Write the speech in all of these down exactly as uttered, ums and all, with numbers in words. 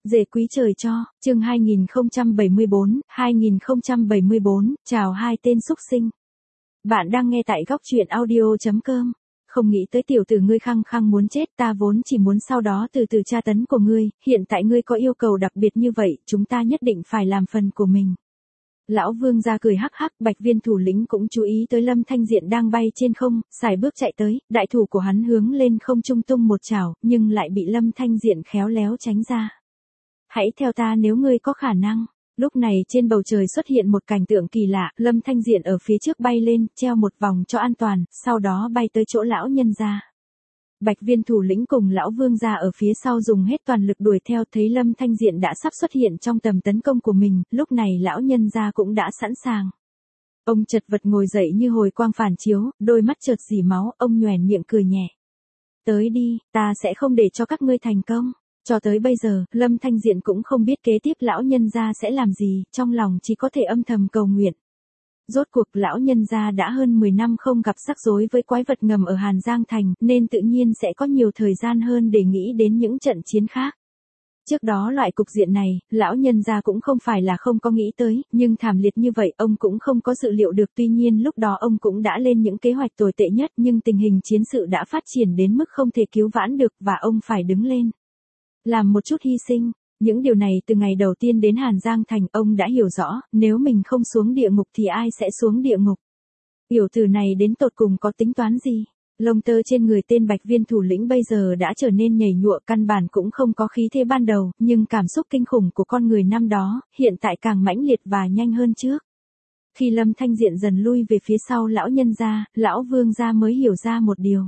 Dề quý trời cho, chương hai nghìn không trăm bảy mươi bốn, hai nghìn không trăm bảy mươi bốn, chào hai tên súc sinh. Bạn đang nghe tại góc truyện audio chấm com. Không nghĩ tới tiểu tử ngươi khăng khăng muốn chết, ta vốn chỉ muốn sau đó từ từ tra tấn của ngươi, hiện tại ngươi có yêu cầu đặc biệt như vậy, chúng ta nhất định phải làm phần của mình. Lão Vương ra cười hắc hắc, Bạch Viên thủ lĩnh cũng chú ý tới Lâm Thanh Diện đang bay trên không, xài bước chạy tới, đại thủ của hắn hướng lên không trung tung một chảo, nhưng lại bị Lâm Thanh Diện khéo léo tránh ra. Hãy theo ta nếu ngươi có khả năng. Lúc này trên bầu trời xuất hiện một cảnh tượng kỳ lạ, Lâm Thanh Diện ở phía trước bay lên, treo một vòng cho an toàn, sau đó bay tới chỗ lão nhân gia. Bạch Viên thủ lĩnh cùng lão Vương gia ở phía sau dùng hết toàn lực đuổi theo, thấy Lâm Thanh Diện đã sắp xuất hiện trong tầm tấn công của mình, lúc này lão nhân gia cũng đã sẵn sàng. Ông chật vật ngồi dậy như hồi quang phản chiếu, đôi mắt chợt rỉ máu, ông nhoẻn miệng cười nhẹ. Tới đi, ta sẽ không để cho các ngươi thành công. Cho tới bây giờ, Lâm Thanh Diện cũng không biết kế tiếp lão nhân gia sẽ làm gì, trong lòng chỉ có thể âm thầm cầu nguyện. Rốt cuộc lão nhân gia đã hơn mười năm không gặp rắc rối với quái vật ngầm ở Hàn Giang Thành, nên tự nhiên sẽ có nhiều thời gian hơn để nghĩ đến những trận chiến khác. Trước đó loại cục diện này, lão nhân gia cũng không phải là không có nghĩ tới, nhưng thảm liệt như vậy ông cũng không có dự liệu được, tuy nhiên lúc đó ông cũng đã lên những kế hoạch tồi tệ nhất, nhưng tình hình chiến sự đã phát triển đến mức không thể cứu vãn được và ông phải đứng lên. Làm một chút hy sinh, những điều này từ ngày đầu tiên đến Hàn Giang Thành ông đã hiểu rõ, nếu mình không xuống địa ngục thì ai sẽ xuống địa ngục. Tiểu tử này đến tột cùng có tính toán gì? Lông tơ trên người tên Bạch Viên thủ lĩnh bây giờ đã trở nên nhầy nhụa, căn bản cũng không có khí thế ban đầu, nhưng cảm xúc kinh khủng của con người năm đó, hiện tại càng mãnh liệt và nhanh hơn trước. Khi Lâm Thanh Diện dần lui về phía sau lão nhân gia, lão Vương gia mới hiểu ra một điều.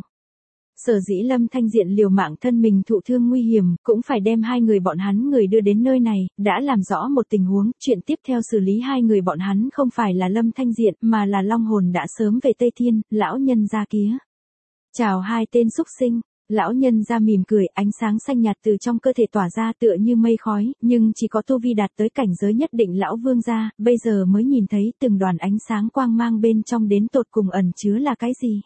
Sở dĩ Lâm Thanh Diện liều mạng thân mình thụ thương nguy hiểm, cũng phải đem hai người bọn hắn người đưa đến nơi này, đã làm rõ một tình huống, chuyện tiếp theo xử lý hai người bọn hắn không phải là Lâm Thanh Diện, mà là Long Hồn đã sớm về Tây Thiên, lão nhân gia kia. Chào hai tên súc sinh, lão nhân gia mỉm cười, ánh sáng xanh nhạt từ trong cơ thể tỏa ra tựa như mây khói, nhưng chỉ có tu vi đạt tới cảnh giới nhất định lão Vương gia, bây giờ mới nhìn thấy từng đoàn ánh sáng quang mang bên trong đến tột cùng ẩn chứa là cái gì.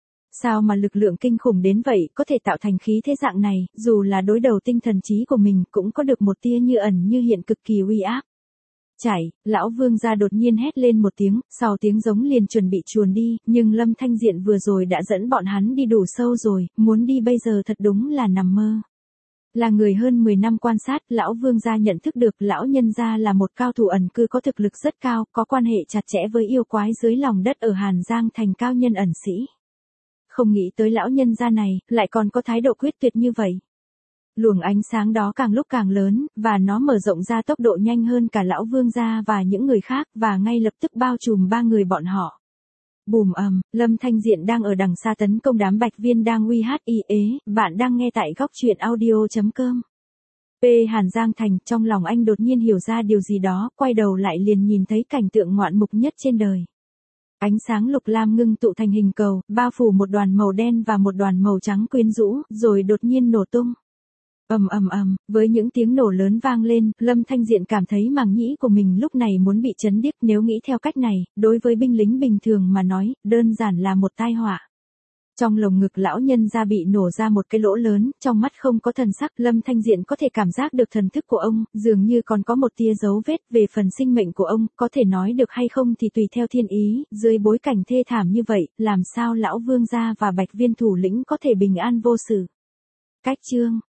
Sao mà lực lượng kinh khủng đến vậy, có thể tạo thành khí thế dạng này, dù là đối đầu tinh thần trí của mình, cũng có được một tia như ẩn như hiện cực kỳ uy áp. Chảy, lão Vương gia đột nhiên hét lên một tiếng, sau tiếng giống liền chuẩn bị chuồn đi, nhưng Lâm Thanh Diện vừa rồi đã dẫn bọn hắn đi đủ sâu rồi, muốn đi bây giờ thật đúng là nằm mơ. Là người hơn mười năm quan sát, lão Vương gia nhận thức được lão nhân gia là một cao thủ ẩn cư có thực lực rất cao, có quan hệ chặt chẽ với yêu quái dưới lòng đất ở Hàn Giang Thành cao nhân ẩn sĩ. Không nghĩ tới lão nhân gia này, lại còn có thái độ quyết tuyệt như vậy. Luồng ánh sáng đó càng lúc càng lớn, và nó mở rộng ra tốc độ nhanh hơn cả lão Vương gia và những người khác, và ngay lập tức bao trùm ba người bọn họ. Bùm ầm, Lâm Thanh Diện đang ở đằng xa tấn công đám Bạch Viên đang uy hát y ế, bạn đang nghe tại góc truyện audio chấm com. P. Hàn Giang Thành, trong lòng anh đột nhiên hiểu ra điều gì đó, quay đầu lại liền nhìn thấy cảnh tượng ngoạn mục nhất trên đời. Ánh sáng lục lam ngưng tụ thành hình cầu, bao phủ một đoàn màu đen và một đoàn màu trắng quyến rũ, rồi đột nhiên nổ tung. Ầm ầm ầm, với những tiếng nổ lớn vang lên, Lâm Thanh Diện cảm thấy màng nhĩ của mình lúc này muốn bị chấn điếc, nếu nghĩ theo cách này, đối với binh lính bình thường mà nói, đơn giản là một tai họa. Trong lồng ngực lão nhân gia bị nổ ra một cái lỗ lớn, trong mắt không có thần sắc, Lâm Thanh Diện có thể cảm giác được thần thức của ông, dường như còn có một tia dấu vết về phần sinh mệnh của ông, có thể nói được hay không thì tùy theo thiên ý, dưới bối cảnh thê thảm như vậy, làm sao lão Vương gia và Bạch Viên thủ lĩnh có thể bình an vô sự. Cách chương